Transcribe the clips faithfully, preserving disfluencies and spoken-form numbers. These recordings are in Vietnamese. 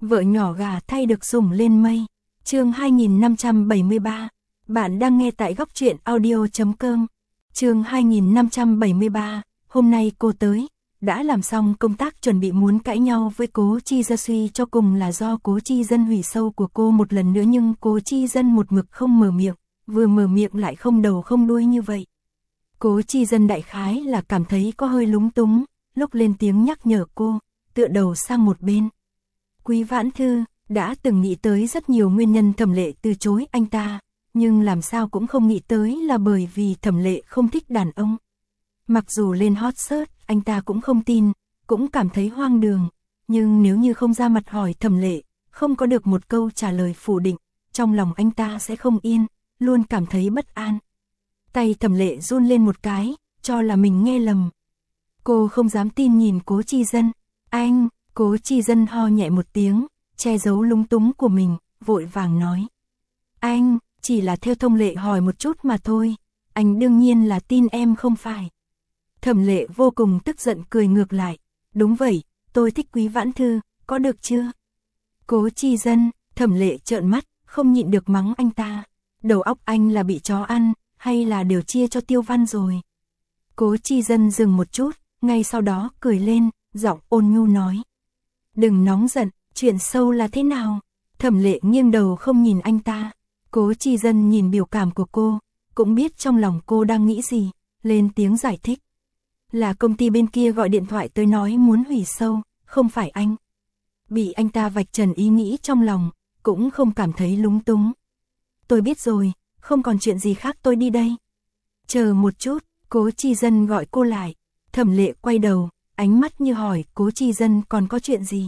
Vợ nhỏ gà thay được sủng lên mây. Chương hai nghìn năm trăm bảy mươi ba. Bạn đang nghe tại góc truyện audio chấm com. Chương hai nghìn năm trăm bảy mươi ba. Hôm nay cô tới, đã làm xong công tác chuẩn bị muốn cãi nhau với Cố Chi Gia, suy cho cùng là do Cố Chi Dân hủy sâu của cô một lần nữa, nhưng Cố Chi Dân một mực không mở miệng, vừa mở miệng lại không đầu không đuôi như vậy. Cố Chi Dân đại khái là cảm thấy có hơi lúng túng, lúc lên tiếng nhắc nhở cô, tựa đầu sang một bên. Quý Vãn Thư đã từng nghĩ tới rất nhiều nguyên nhân Thẩm Lệ từ chối anh ta, nhưng làm sao cũng không nghĩ tới là bởi vì Thẩm Lệ không thích đàn ông. Mặc dù lên hot search, anh ta cũng không tin, cũng cảm thấy hoang đường, nhưng nếu như không ra mặt hỏi Thẩm Lệ, không có được một câu trả lời phủ định, trong lòng anh ta sẽ không yên, luôn cảm thấy bất an. Tay Thẩm Lệ run lên một cái, cho là mình nghe lầm. Cô không dám tin nhìn Cố Chi Dân. Anh, Cố Chi Dân ho nhẹ một tiếng, che giấu lúng túng của mình, vội vàng nói. Anh, chỉ là theo thông lệ hỏi một chút mà thôi, anh đương nhiên là tin em không phải. Thẩm Lệ vô cùng tức giận cười ngược lại. Đúng vậy, tôi thích Quý Vãn Thư, có được chưa? Cố Chi Dân, Thẩm Lệ trợn mắt, không nhịn được mắng anh ta. Đầu óc anh là bị chó ăn, hay là đều chia cho Tiêu Văn rồi? Cố Chi Dân dừng một chút, ngay sau đó cười lên, giọng ôn nhu nói. Đừng nóng giận, chuyện sâu là thế nào? Thẩm Lệ nghiêng đầu không nhìn anh ta. Cố Chi Dân nhìn biểu cảm của cô, cũng biết trong lòng cô đang nghĩ gì, lên tiếng giải thích. Là công ty bên kia gọi điện thoại tới nói muốn hủy sâu, không phải anh. Bị anh ta vạch trần ý nghĩ trong lòng, cũng không cảm thấy lúng túng. Tôi biết rồi, không còn chuyện gì khác, tôi đi đây. Chờ một chút, Cố Chi Dân gọi cô lại. Thẩm Lệ quay đầu, ánh mắt như hỏi Cố Chi Dân còn có chuyện gì.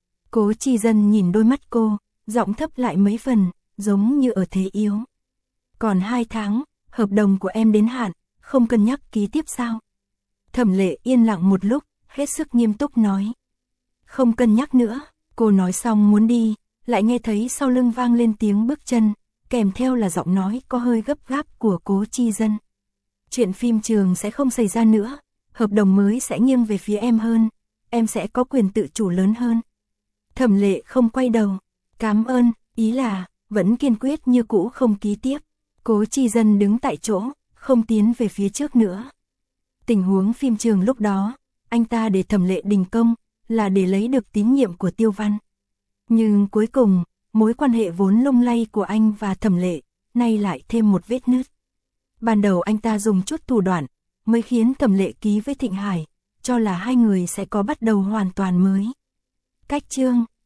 Cố Chi Dân nhìn đôi mắt cô, giọng thấp lại mấy phần, giống như ở thế yếu. Còn hai tháng, hợp đồng của em đến hạn, không cân nhắc ký tiếp sao? Thẩm Lệ yên lặng một lúc, hết sức nghiêm túc nói. Không cân nhắc nữa. Cô nói xong muốn đi, lại nghe thấy sau lưng vang lên tiếng bước chân, kèm theo là giọng nói có hơi gấp gáp của Cố Chi Dân. Chuyện phim trường sẽ không xảy ra nữa, hợp đồng mới sẽ nghiêng về phía em hơn, em sẽ có quyền tự chủ lớn hơn. Thẩm Lệ không quay đầu. Cảm ơn, ý là vẫn kiên quyết như cũ không ký tiếp. Cố Chi Dân đứng tại chỗ, không tiến về phía trước nữa. Tình huống phim trường lúc đó, anh ta để Thẩm Lệ đình công, là để lấy được tín nhiệm của Tiêu Văn. Nhưng cuối cùng, mối quan hệ vốn lung lay của anh và Thẩm Lệ, nay lại thêm một vết nứt. Ban đầu anh ta dùng chút thủ đoạn, mới khiến Thẩm Lệ ký với Thịnh Hải, cho là hai người sẽ có bắt đầu hoàn toàn mới. Cách chương